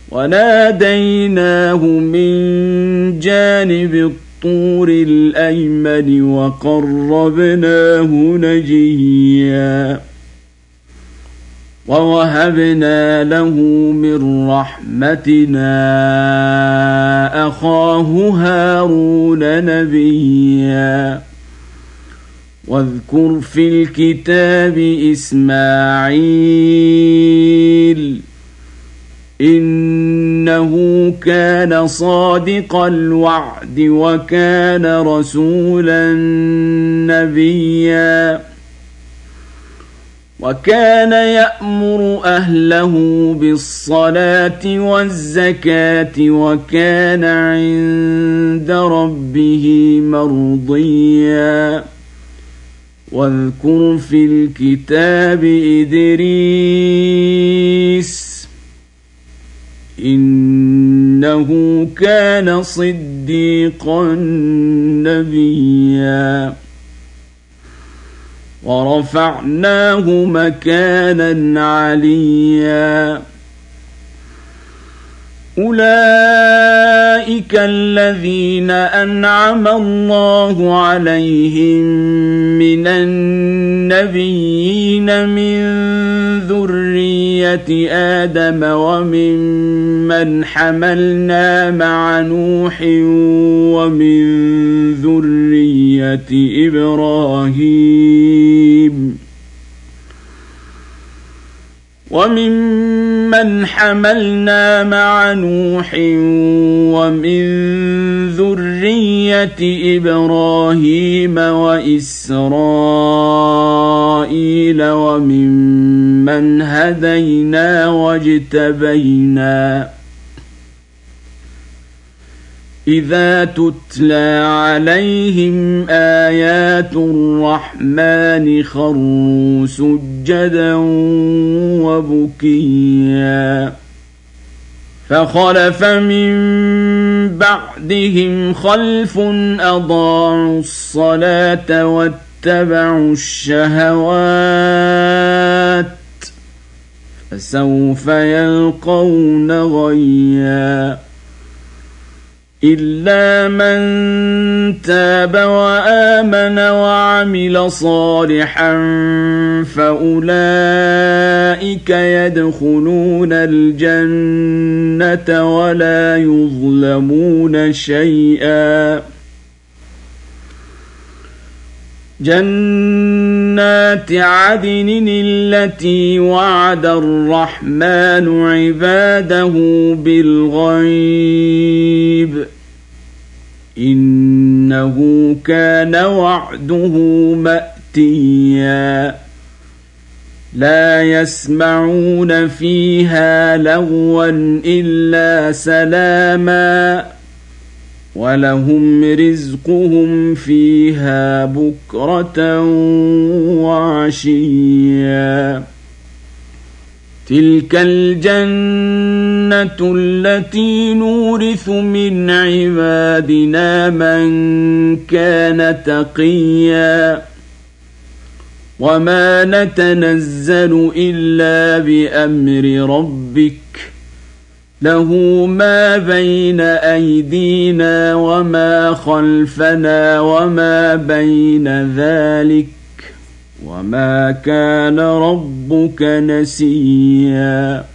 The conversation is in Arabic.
وناديناه من جانب الطور الأيمن وقربناه نجيا ووهبنا له من رحمتنا أخاه هارون نبيا واذكر في الكتاب إسماعيل إنه كان صادق الوعد وكان رسولا نبيا وكان يأمر أهله بالصلاة والزكاة وكان عند ربه مرضيا واذكر في الكتاب إدريس إنه كان صديقا نبيا ورفعناه مكانا عليا أولئك الذين أنعم الله عليهم من النبيين من ذرية آدم وممن حملنا مع نوح ومن ذرية إبراهيم ومن ذرية إبراهيم وإسرائيل وممن هدينا واجتبينا إذا تتلى عليهم آيات الرحمن خروا سجدا وبكيا فخلف من بعدهم خلف أضاعوا الصلاة واتبعوا الشهوات فسوف يلقون غيا إلا من تاب وآمن وعمل صالحا فأولئك يدخلون الجنة ولا يظلمون شيئا جنات عدن التي وعد الرحمن عباده بالغيب إنه كان وعده مأتيا لا يسمعون فيها لغوا إلا سلاما ولهم رزقهم فيها بكرة وعشيا تلك الجنة التي نورث من عبادنا من كان تقيا وما نتنزل إلا بأمر ربك له ما بين أيدينا وما خلفنا وما بين ذلك وما كان ربك نسيا